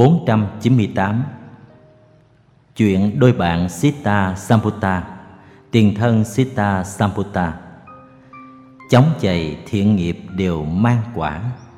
498. Chuyện đôi bạn Siddha Samputta, tiền thân Siddha Samputta. Chống chày thiện nghiệp đều mang quả.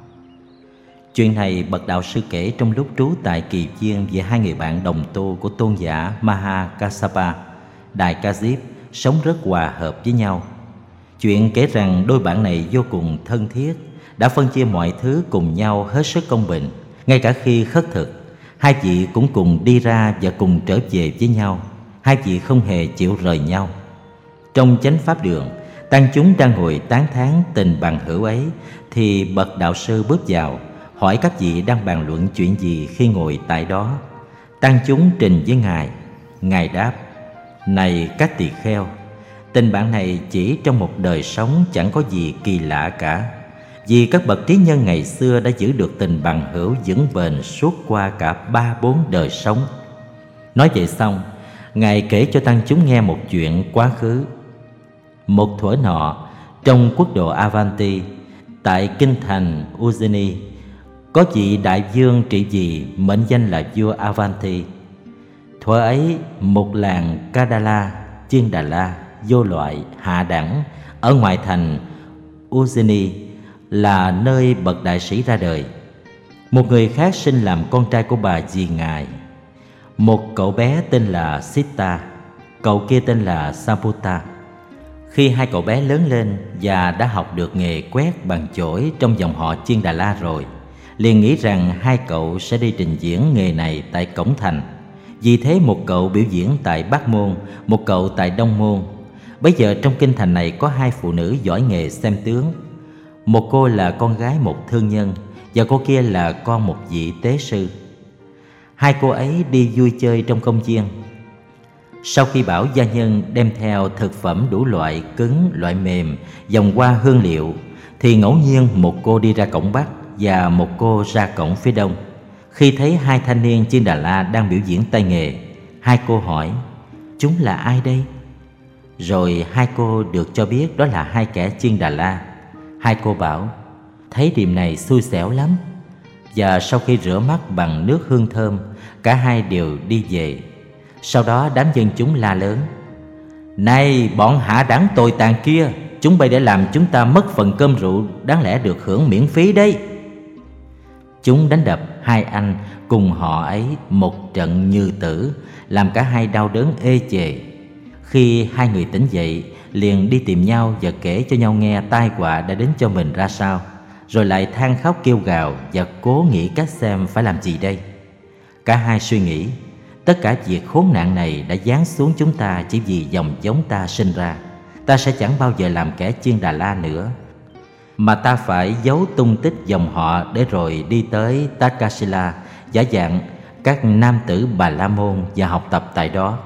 Chuyện này bậc đạo sư kể trong lúc trú tại Kỳ Viên về hai người bạn đồng tu của tôn giả Mahakassapa, Đại Ca Diếp, sống rất hòa hợp với nhau. Chuyện kể rằng đôi bạn này vô cùng thân thiết, đã phân chia mọi thứ cùng nhau hết sức công bình. Ngay cả khi khất thực, hai vị cũng cùng đi ra và cùng trở về với nhau. Hai vị không hề chịu rời nhau. Trong chánh pháp đường, tăng chúng đang ngồi tán thán tình bằng hữu ấy, thì bậc đạo sư bước vào, hỏi các vị đang bàn luận chuyện gì khi ngồi tại đó. Tăng chúng trình với Ngài. Ngài đáp: này các tỳ kheo, tình bạn này chỉ trong một đời sống chẳng có gì kỳ lạ cả, vì các bậc trí nhân ngày xưa đã giữ được tình bằng hữu vững bền suốt qua cả 3-4 đời sống. Nói vậy xong, Ngài kể cho tăng chúng nghe một chuyện quá khứ. Một thuở nọ, trong quốc độ Avanti, tại kinh thành Ujjaini, có vị đại vương trị vì mệnh danh là vua Avanti. Thuở ấy, một làng Kadala, Chiên Đà La, vô loại, hạ đẳng, ở ngoại thành Ujjaini là nơi bậc đại sĩ ra đời. Một người khác sinh làm con trai của bà dì Ngài. Một cậu bé tên là Siddha, cậu kia tên là Samputta. Khi hai cậu bé lớn lên và đã học được nghề quét bằng chổi trong dòng họ Chiên Đà La rồi, liền nghĩ rằng hai cậu sẽ đi trình diễn nghề này tại cổng thành. Vì thế một cậu biểu diễn tại Bắc Môn, một cậu tại Đông Môn. Bây giờ trong kinh thành này có hai phụ nữ giỏi nghề xem tướng. Một cô là con gái một thương nhân, và cô kia là con một vị tế sư. Hai cô ấy đi vui chơi trong công viên. Sau khi bảo gia nhân đem theo thực phẩm đủ loại cứng, loại mềm, vòng hoa hương liệu, thì ngẫu nhiên một cô đi ra cổng Bắc và một cô ra cổng phía Đông. Khi thấy hai thanh niên Chiên Đà La đang biểu diễn tay nghề, hai cô hỏi: chúng là ai đây? Rồi hai cô được cho biết đó là hai kẻ Chiên Đà La. Hai cô bảo: thấy điềm này xui xẻo lắm. Và sau khi rửa mắt bằng nước hương thơm, cả hai đều đi về. Sau đó đám dân chúng la lớn: này bọn hạ đẳng tồi tàn kia, chúng bay để làm chúng ta mất phần cơm rượu đáng lẽ được hưởng miễn phí đấy. Chúng đánh đập hai anh cùng họ ấy một trận như tử, làm cả hai đau đớn ê chề. Khi hai người tỉnh dậy, liền đi tìm nhau và kể cho nhau nghe tai họa đã đến cho mình ra sao, rồi lại than khóc kêu gào và cố nghĩ cách xem phải làm gì đây. Cả hai suy nghĩ: tất cả việc khốn nạn này đã giáng xuống chúng ta chỉ vì dòng giống ta sinh ra. Ta sẽ chẳng bao giờ làm kẻ Chiên Đà La nữa, mà ta phải giấu tung tích dòng họ để rồi đi tới Takasila, giả dạng các nam tử Bà La Môn và học tập tại đó.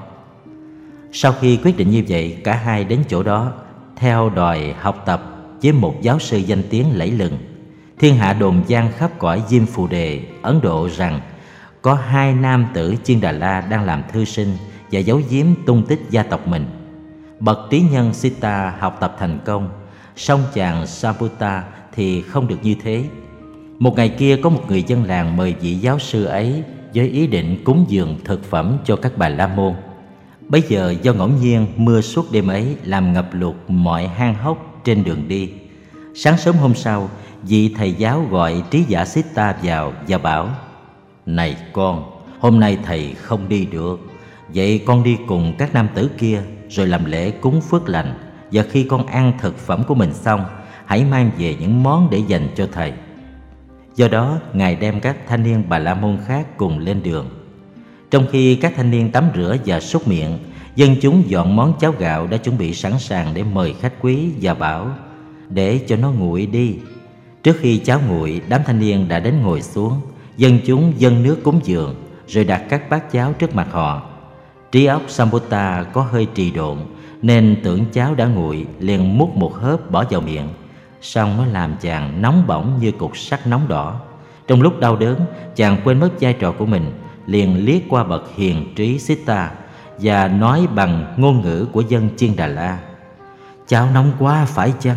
Sau khi quyết định như vậy, cả hai đến chỗ đó, theo đòi học tập với một giáo sư danh tiếng lẫy lừng. Thiên hạ đồn vang khắp cõi Diêm Phù Đề, Ấn Độ rằng có hai nam tử Chiên Đà La đang làm thư sinh và giấu giếm tung tích gia tộc mình. Bậc trí nhân Siddha học tập thành công, song chàng Samputta thì không được như thế. Một ngày kia có một người dân làng mời vị giáo sư ấy với ý định cúng dường thực phẩm cho các Bà La Môn. Bấy giờ do ngẫu nhiên mưa suốt đêm ấy làm ngập lụt mọi hang hốc trên đường đi. Sáng sớm hôm sau, vị thầy giáo gọi trí giả Siddha vào và bảo: này con, hôm nay thầy không đi được. Vậy con đi cùng các nam tử kia rồi làm lễ cúng phước lành, và khi con ăn thực phẩm của mình xong, hãy mang về những món để dành cho thầy. Do đó, Ngài đem các thanh niên Bà La Môn khác cùng lên đường. Trong khi các thanh niên tắm rửa và súc miệng, dân chúng dọn món cháo gạo đã chuẩn bị sẵn sàng để mời khách quý và bảo: để cho nó nguội đi. Trước khi cháo nguội, đám thanh niên đã đến ngồi xuống. Dân chúng dâng nước cúng dường, rồi đặt các bát cháo trước mặt họ. Trí óc Samputta có hơi trì độn, nên tưởng cháo đã nguội, liền múc một hớp bỏ vào miệng. Xong nó làm chàng nóng bỏng như cục sắt nóng đỏ. Trong lúc đau đớn, chàng quên mất vai trò của mình, liền liếc qua bậc hiền trí Siddha và nói bằng ngôn ngữ của dân Chiên Đà La: cháo nóng quá phải chăng?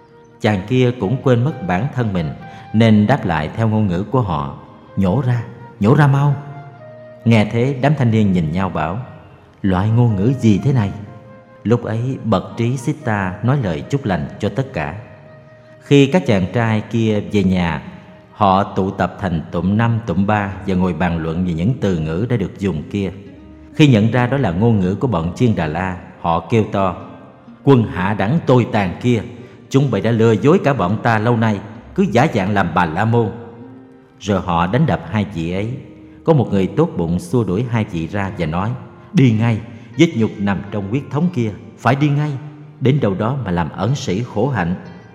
Chàng kia cũng quên mất bản thân mình, nên đáp lại theo ngôn ngữ của họ, nhổ ra. nhổ ra mau. Nghe thế đám thanh niên nhìn nhau bảo: loại ngôn ngữ gì thế này? Lúc ấy bậc trí Siddha nói lời chúc lành cho tất cả. Khi các chàng trai kia về nhà, họ tụ tập thành tụm 5 tụm 3 và ngồi bàn luận về những từ ngữ đã được dùng kia. Khi nhận ra đó là ngôn ngữ của bọn Chiên Đà La, họ kêu to: quân hạ đẳng tồi tàn kia, chúng bay đã lừa dối cả bọn ta lâu nay, cứ giả dạng làm Bà La Môn. Rồi họ đánh đập hai vị ấy. Có một người tốt bụng xua đuổi hai vị ra và nói: đi ngay, vết nhục nằm trong huyết thống kia, phải đi ngay, đến đâu đó mà làm ẩn sĩ khổ hạnh.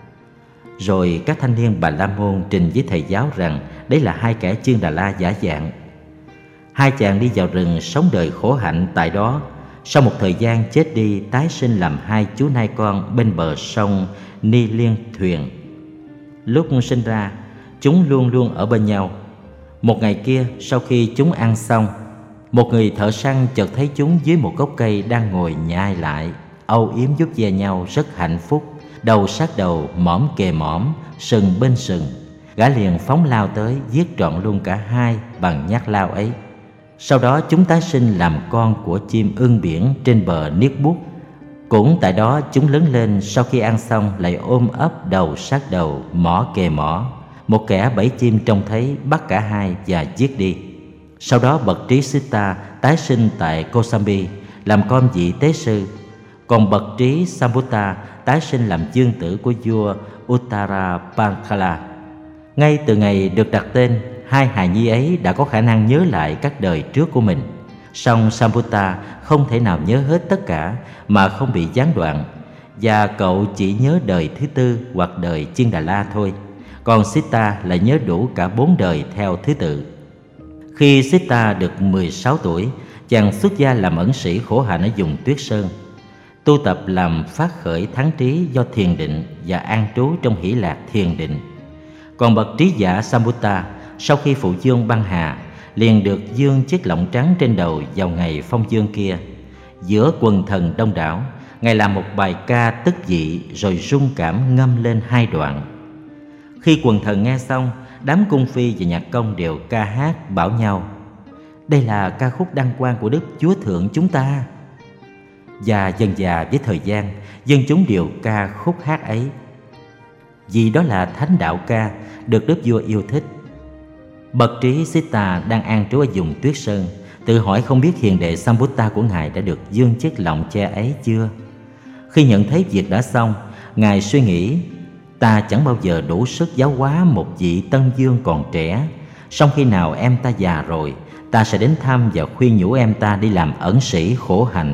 Rồi các thanh niên Bà La Môn trình với thầy giáo rằng đấy là hai kẻ Chiên Đà La giả dạng. Hai chàng đi vào rừng sống đời khổ hạnh tại đó. Sau một thời gian chết đi, tái sinh làm hai chú nai con bên bờ sông Ni Liên Thuyền. Lúc sinh ra, chúng luôn luôn ở bên nhau. Một ngày kia, sau khi chúng ăn xong, một người thợ săn chợt thấy chúng dưới một gốc cây đang ngồi nhai lại, âu yếm vuốt ve nhau rất hạnh phúc, đầu sát đầu, mõm kề mõm, sừng bên sừng. Gã liền phóng lao tới, giết trọn luôn cả hai bằng nhát lao ấy. Sau đó chúng tái sinh làm con của chim ưng biển trên bờ Niết Bút. Cũng tại đó chúng lớn lên, sau khi ăn xong lại ôm ấp đầu sát đầu, mỏ kề mỏ. Một kẻ bẫy chim trông thấy bắt cả hai và giết đi. Sau đó bậc trí Siddha tái sinh tại Kosambi làm con vị tế sư. Còn bậc trí Sambuta tái sinh làm dương tử của vua Uttarapankala. Ngay từ ngày được đặt tên, hai hài nhi ấy đã có khả năng nhớ lại các đời trước của mình. Song Sambuta không thể nào nhớ hết tất cả mà không bị gián đoạn, và cậu chỉ nhớ đời thứ tư hoặc đời Chiên Đà La thôi. Còn Siddha lại nhớ đủ cả 4 đời theo thứ tự. Khi Siddha được 16 tuổi, chàng xuất gia làm ẩn sĩ khổ hạnh ở vùng Tuyết Sơn, tu tập làm phát khởi thắng trí do thiền định và an trú trong hỷ lạc thiền định. Còn bậc trí giả Sambuta, sau khi phụ dương băng hà, liền được dương chiếc lọng trắng trên đầu vào ngày phong dương kia. Giữa quần thần đông đảo, ngài làm một bài ca tức dị rồi rung cảm ngâm lên 2 đoạn. Khi quần thần nghe xong, đám cung phi và nhạc công đều ca hát bảo nhau: đây là ca khúc đăng quang của Đức Chúa Thượng chúng ta. Và dần dà với thời gian, dân chúng đều ca khúc hát ấy, vì đó là thánh đạo ca được Đức Vua yêu thích. Bậc trí Siddha đang an trú ở vùng Tuyết Sơn, tự hỏi không biết hiền đệ Sambuta của ngài đã được dương chiếc lọng che ấy chưa. Khi nhận thấy việc đã xong, ngài suy nghĩ: ta chẳng bao giờ đủ sức giáo hóa một vị tân dương còn trẻ. Song khi nào em ta già rồi, ta sẽ đến thăm và khuyên nhủ em ta đi làm ẩn sĩ khổ hạnh.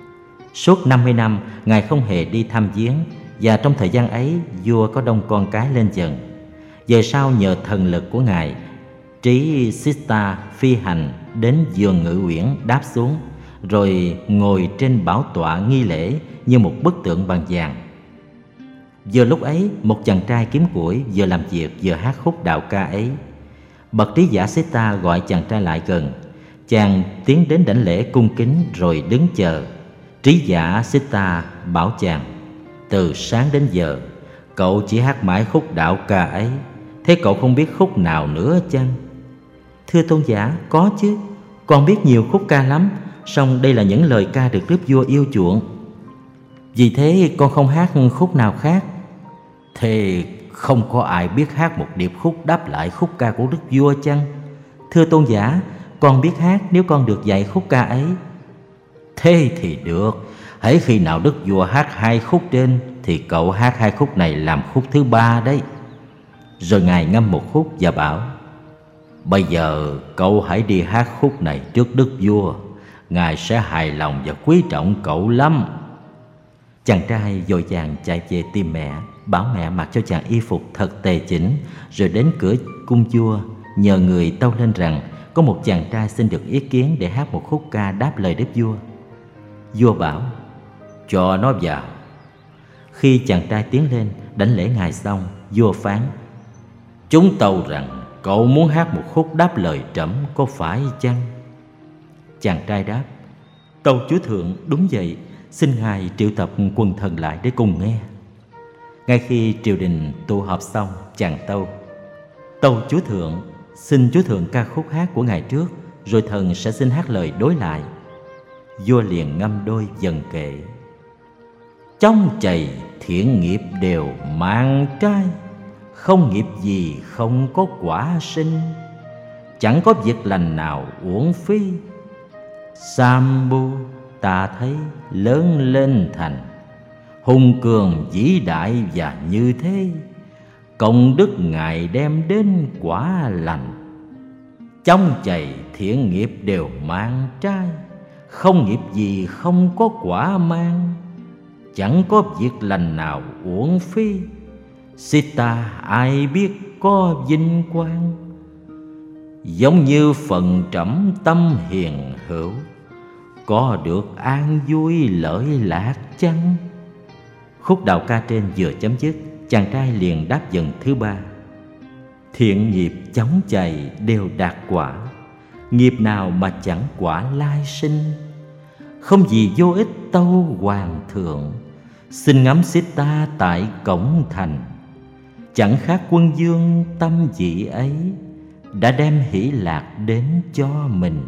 Suốt 50 năm, ngài không hề đi thăm viếng, và trong thời gian ấy, vua có đông con cái lên dần. Về sau nhờ thần lực của ngài, trí Siddha phi hành đến vườn Ngự Uyển đáp xuống, rồi ngồi trên bảo tọa nghi lễ như một bức tượng bằng vàng. Vừa lúc ấy, một chàng trai kiếm củi vừa làm việc vừa hát khúc đạo ca ấy. Bậc trí giả Siddha gọi chàng trai lại gần. Chàng tiến đến đảnh lễ cung kính rồi đứng chờ. Trí giả Siddha bảo chàng: từ sáng đến giờ, cậu chỉ hát mãi khúc đạo ca ấy, thế cậu không biết khúc nào nữa chăng? Thưa tôn giả, có chứ, con biết nhiều khúc ca lắm, song đây là những lời ca được Đức Vua yêu chuộng. Vì thế con không hát khúc nào khác. Thế không có ai biết hát một điệp khúc đáp lại khúc ca của Đức Vua chăng? Thưa tôn giả, con biết hát nếu con được dạy khúc ca ấy. Thế thì được, hễ khi nào Đức Vua hát 2 khúc trên thì cậu hát 2 khúc này làm khúc thứ 3 đấy. Rồi ngài ngâm một khúc và bảo: bây giờ cậu hãy đi hát khúc này trước Đức Vua, ngài sẽ hài lòng và quý trọng cậu lắm. Chàng trai vội vàng chạy về tìm mẹ, bảo mẹ mặc cho chàng y phục thật tề chỉnh, rồi đến cửa cung vua nhờ người tâu lên rằng có một chàng trai xin được ý kiến để hát một khúc ca đáp lời Đức Vua. Vua bảo: cho nó vào. Khi chàng trai tiến lên đảnh lễ ngài xong, vua phán: chúng tâu rằng cậu muốn hát một khúc đáp lời trẫm, có phải chăng? Chàng trai đáp: tâu chúa thượng, đúng vậy, xin ngài triệu tập quần thần lại để cùng nghe. Ngay khi triều đình tụ họp xong, chàng tâu: tâu chúa thượng, Xin Chúa Thượng ca khúc hát của ngày trước, rồi thần sẽ xin hát lời đối lại. Vua liền ngâm đôi dần kệ. Trong chày thiện nghiệp đều mang trái, không nghiệp gì không có quả sinh, chẳng có việc lành nào uổng phí. Sambu ta thấy lớn lên thành, hùng cường vĩ đại và như thế, công đức Ngài đem đến quả lành. Trong chày thiện nghiệp đều mang trái, không nghiệp gì không có quả mang, chẳng có việc lành nào uổng phí. Sita ai biết có vinh quang, giống như phần trẫm tâm hiền hữu, có được an vui lợi lạc chăng? Khúc đạo ca trên vừa chấm dứt, chàng trai liền đáp dần thứ ba. Thiện nghiệp chóng chày đều đạt quả, nghiệp nào mà chẳng quả lai sinh. Không gì vô ích tâu hoàng thượng, xin ngắm Sita tại cổng thành. Chẳng khác quân vương tâm vị ấy, đã đem hỷ lạc đến cho mình.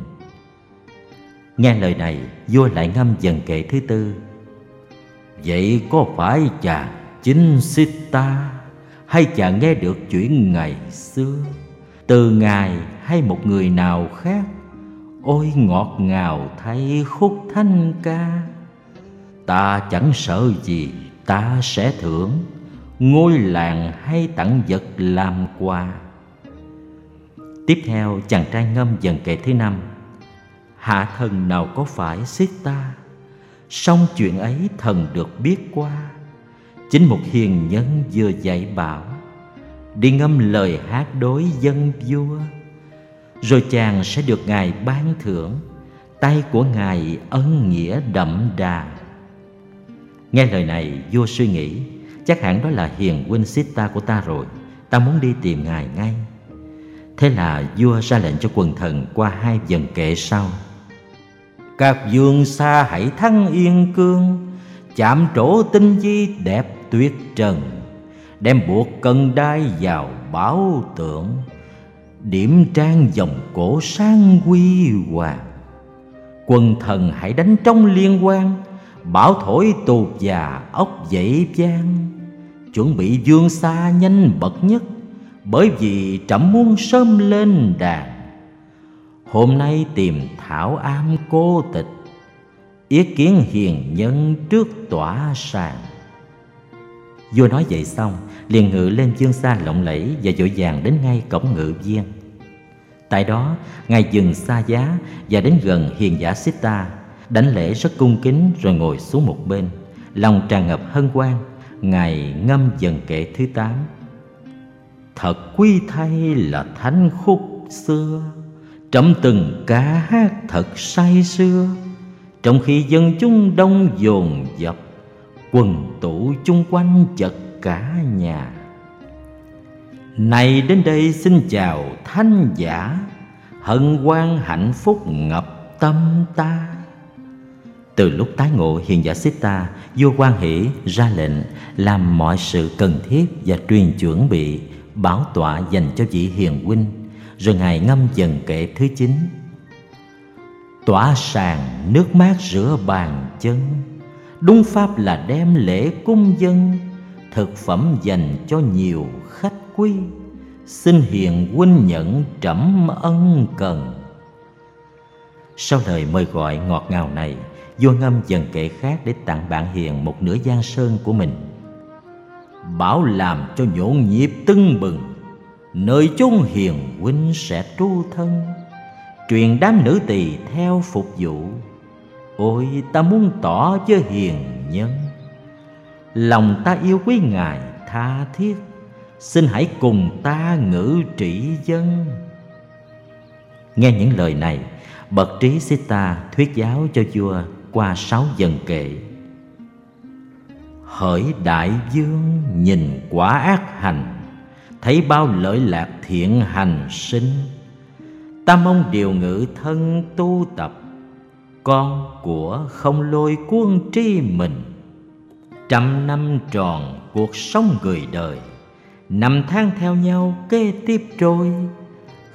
Nghe lời này, vua lại ngâm dần kệ thứ tư. Vậy có phải chàng chính Sita, hay chàng nghe được chuyện ngày xưa từ ngài hay một người nào khác? Ôi ngọt ngào thay khúc thanh ca, ta chẳng sợ gì ta sẽ thưởng, ngôi làng hay tặng vật làm quà. Tiếp theo chàng trai ngâm dần kệ thứ năm. Hạ thần nào có phải Sita, song chuyện ấy thần được biết qua. Chính một hiền nhân vừa dạy bảo, đi ngâm lời hát đối dân vua. Rồi chàng sẽ được Ngài ban thưởng, tay của Ngài ân nghĩa đậm đà. Nghe lời này, vua suy nghĩ, chắc hẳn đó là hiền huynh Sita của ta rồi, ta muốn đi tìm Ngài ngay. Thế là vua ra lệnh cho quần thần qua hai dần kệ sau. Các vương xa hãy thăng yên cương, chạm trổ tinh di đẹp tuyệt trần, đem buộc cân đai vào bảo tượng, điểm trang dòng cổ sang huy hoàng. Quần thần hãy đánh trong liên quan, bảo thổi tù già ốc dậy vang. Chuẩn bị vương xa nhanh bậc nhất, bởi vì trẫm muốn sớm lên đàn. Hôm nay tìm thảo am cô tịch, yết kiến hiền nhân trước tỏa sàn. Vua nói vậy xong, liền ngự lên vương xa lộng lẫy và vội vàng đến ngay cổng ngự viên. Tại đó, Ngài dừng xa giá và đến gần hiền giả Sita, đảnh lễ rất cung kính rồi ngồi xuống một bên. Lòng tràn ngập hân hoan, Ngài ngâm dần kệ thứ 8. Thật quý thay là thánh khúc xưa, trẫm từng ca hát thật say sưa. Trong khi dân chúng đông dồn dập, quần tụ chung quanh chật cả nhà. Này đến đây xin chào thánh giả, hân hoan hạnh phúc ngập tâm ta. Từ lúc tái ngộ hiền giả Sita, vua hoan hỷ ra lệnh làm mọi sự cần thiết và truyền chuẩn bị bảo tọa dành cho vị hiền huynh. Rồi Ngài ngâm dần kệ thứ 9. Tỏa sàn nước mát rửa bàn chân, đúng pháp là đem lễ cung dân. Thực phẩm dành cho nhiều khách quý, xin hiền huynh nhận trẫm ân cần. Sau lời mời gọi ngọt ngào này, vua ngâm dần kệ khác để tặng bạn hiền một nửa giang sơn của mình. Bảo làm cho nhộn nhịp tưng bừng, nơi chốn hiền huynh sẽ trú thân. Truyền đám nữ tỳ theo phục vụ, ôi ta muốn tỏ với hiền nhân. Lòng ta yêu quý Ngài tha thiết, xin hãy cùng ta ngự trị dân. Nghe những lời này, bậc trí Sita thuyết giáo cho vua qua 6 dần kệ. Hỡi đại vương nhìn quả ác hành, thấy bao lợi lạc thiện hành sinh. Ta mong điều ngự thân tu tập, con của không lôi cuốn tri mình. 100 năm tròn cuộc sống người đời, năm tháng theo nhau kế tiếp trôi.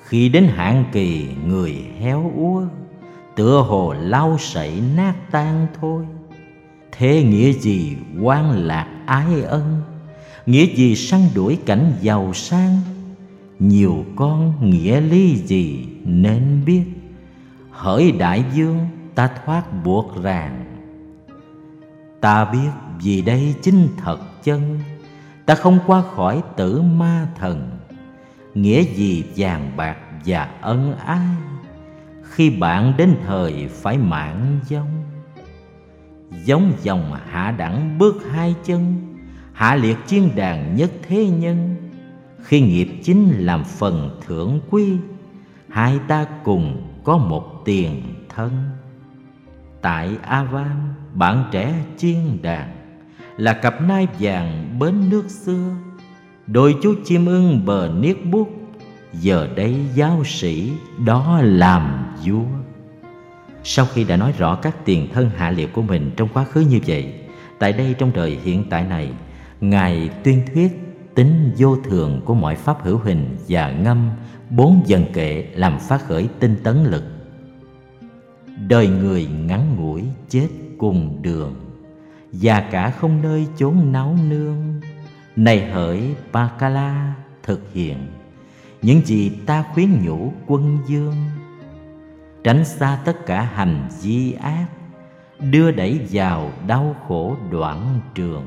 Khi đến hạn kỳ người héo úa, tựa hồ lau sậy nát tan thôi. Thế nghĩa gì quan lạc ái ân, nghĩa gì săn đuổi cảnh giàu sang. Nhiều con nghĩa lý gì nên biết, hỡi đại vương ta thoát buộc ràng. Ta biết vì đây chính thật chân, ta không qua khỏi tử ma thần. Nghĩa gì vàng bạc và ân ái, khi bạn đến thời phải mạng vong. Giống dòng hạ đẳng bước hai chân, hạ liệt chiên đàn nhất thế nhân. Khi nghiệp chính làm phần thưởng quy, hai ta cùng có một tiền thân. Tại Avan bạn trẻ chiên đàn, là cặp nai vàng bến nước xưa. Đôi chú chim ưng bờ niết bút, giờ đây giáo sĩ đó làm vua. Sau khi đã nói rõ các tiền thân hạ liệt của mình trong quá khứ như vậy, tại đây trong đời hiện tại này, Ngài tuyên thuyết tính vô thường của mọi pháp hữu hình và ngâm 4 dần kệ làm phát khởi tinh tấn lực. Đời người ngắn ngủi chết cùng đường, và cả không nơi chốn náu nương. Này hỡi Pakala thực hiện những gì ta khuyến nhủ quân dương. Tránh xa tất cả hành vi ác, đưa đẩy vào đau khổ đoạn trường.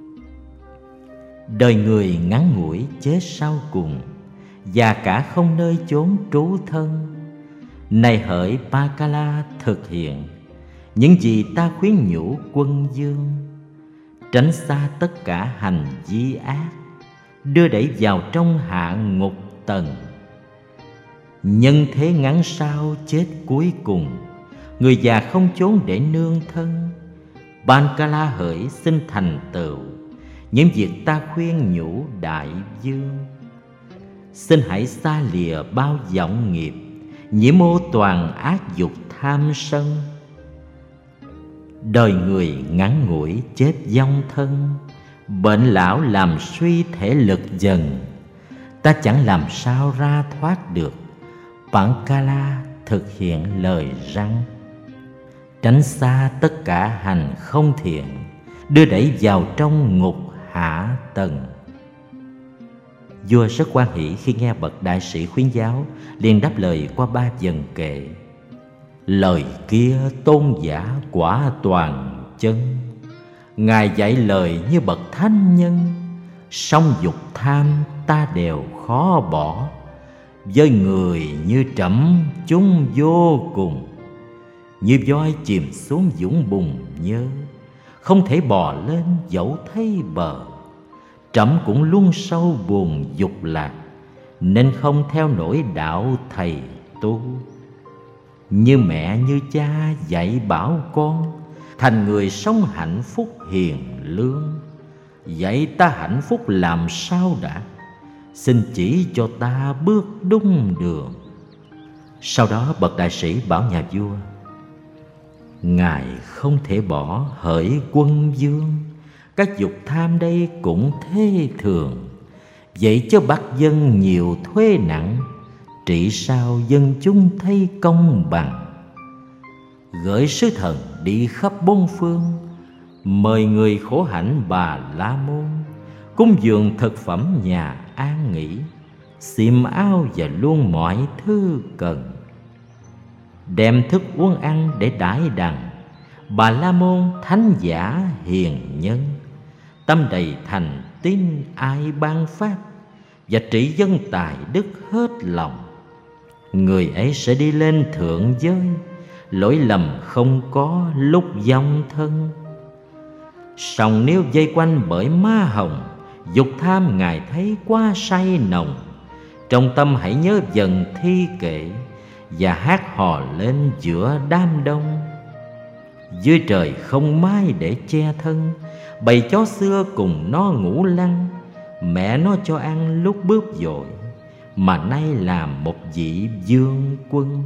Đời người ngắn ngủi chết sau cùng, và cả không nơi chốn trú thân. Này hỡi Pakala thực hiện những gì ta khuyến nhủ quân dương. Tránh xa tất cả hành vi ác, đưa đẩy vào trong hạ ngục tầng. Nhân thế ngắn sao chết cuối cùng, người già không chốn để nương thân. Pankala hỡi xin thành tựu những việc ta khuyên nhủ đại vương. Xin hãy xa lìa bao vọng nghiệp, nhiễm ô toàn ác dục tham sân. Đời người ngắn ngủi chết vong thân, bệnh lão làm suy thể lực dần. Ta chẳng làm sao ra thoát được, Pankala thực hiện lời răng. Tránh xa tất cả hành không thiện, đưa đẩy vào trong ngục hạ tầng. Vua rất hoan hỷ khi nghe bậc đại sĩ khuyến giáo, liền đáp lời qua 3 dần kệ. Lời kia tôn giả quả toàn chân, Ngài dạy lời như bậc thánh nhân. Song dục tham ta đều khó bỏ, với người như trẫm chúng vô cùng. Như voi chìm xuống vũng bùn nhơ, không thể bò lên dẫu thấy bờ. Trẫm cũng luôn sâu buồn dục lạc, nên không theo nổi đạo thầy tu. Như mẹ như cha dạy bảo con, thành người sống hạnh phúc hiền lương. Dạy ta hạnh phúc làm sao đã, xin chỉ cho ta bước đúng đường. Sau đó bậc đại sĩ bảo nhà vua: Ngài không thể bỏ hỡi quân vương, các dục tham đây cũng thế thường. Vậy cho bắt dân nhiều thuế nặng, trị sao dân chúng thấy công bằng. Gửi sứ thần đi khắp 4 phương, mời người khổ hạnh Bà La Môn, cúng dường thực phẩm nhà an nghỉ, xiêm áo và luôn mọi thứ cần. Đem thức uống ăn để đãi đằng, Bà La Môn thánh giả hiền nhân. Tâm đầy thành tín ai ban phát, và trị dân tài đức hết lòng. Người ấy sẽ đi lên thượng giới, lỗi lầm không có lúc vong thân. Song nếu dây quanh bởi ma hồng, dục tham Ngài thấy quá say nồng. Trong tâm hãy nhớ dần thi kệ, và hát hò lên giữa đám đông. Dưới trời không mái để che thân, bầy chó xưa cùng nó ngủ lăn. Mẹ nó cho ăn lúc bước dội, mà nay làm một vị vương quân.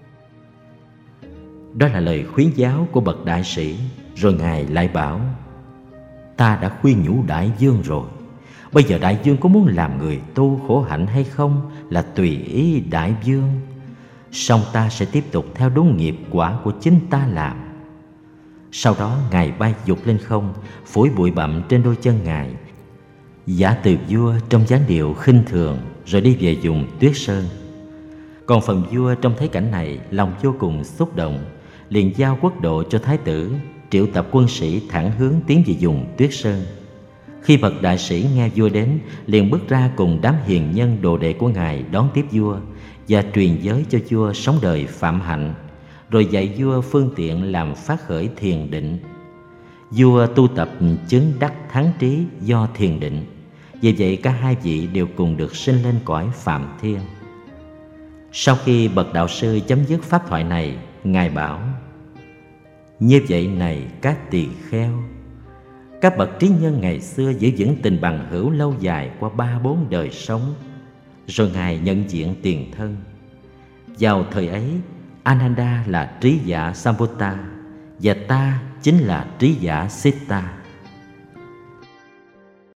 Đó là lời khuyến giáo của bậc đại sĩ. Rồi Ngài lại bảo: Ta đã khuyên nhủ đại vương rồi, Bây giờ đại vương có muốn làm người tu khổ hạnh hay không là tùy ý đại vương. Song ta sẽ tiếp tục theo đúng nghiệp quả của chính ta làm. Sau đó Ngài bay vụt lên không, phủi bụi bặm trên đôi chân Ngài, giả từ vua trong dáng điệu khinh thường, rồi đi về vùng Tuyết Sơn. Còn phần vua trông thấy cảnh này, lòng vô cùng xúc động, liền giao quốc độ cho thái tử, triệu tập quân sĩ thẳng hướng tiến về vùng Tuyết Sơn. Khi bậc đại sĩ nghe vua đến, liền bước ra cùng đám hiền nhân đồ đệ của Ngài đón tiếp vua và truyền giới cho vua sống đời phạm hạnh, rồi dạy vua phương tiện làm phát khởi thiền định. Vua tu tập chứng đắc thắng trí do thiền định, vì vậy cả hai vị đều cùng được sinh lên cõi Phạm Thiên. Sau khi bậc đạo sư chấm dứt pháp thoại này, Ngài bảo: như vậy này các tỳ kheo, các bậc trí nhân ngày xưa giữ vững tình bằng hữu lâu dài qua 3-4 đời sống. Rồi Ngài nhận diện tiền thân. Vào thời ấy, Ananda là trí giả Sambuta và ta chính là trí giả Siddha.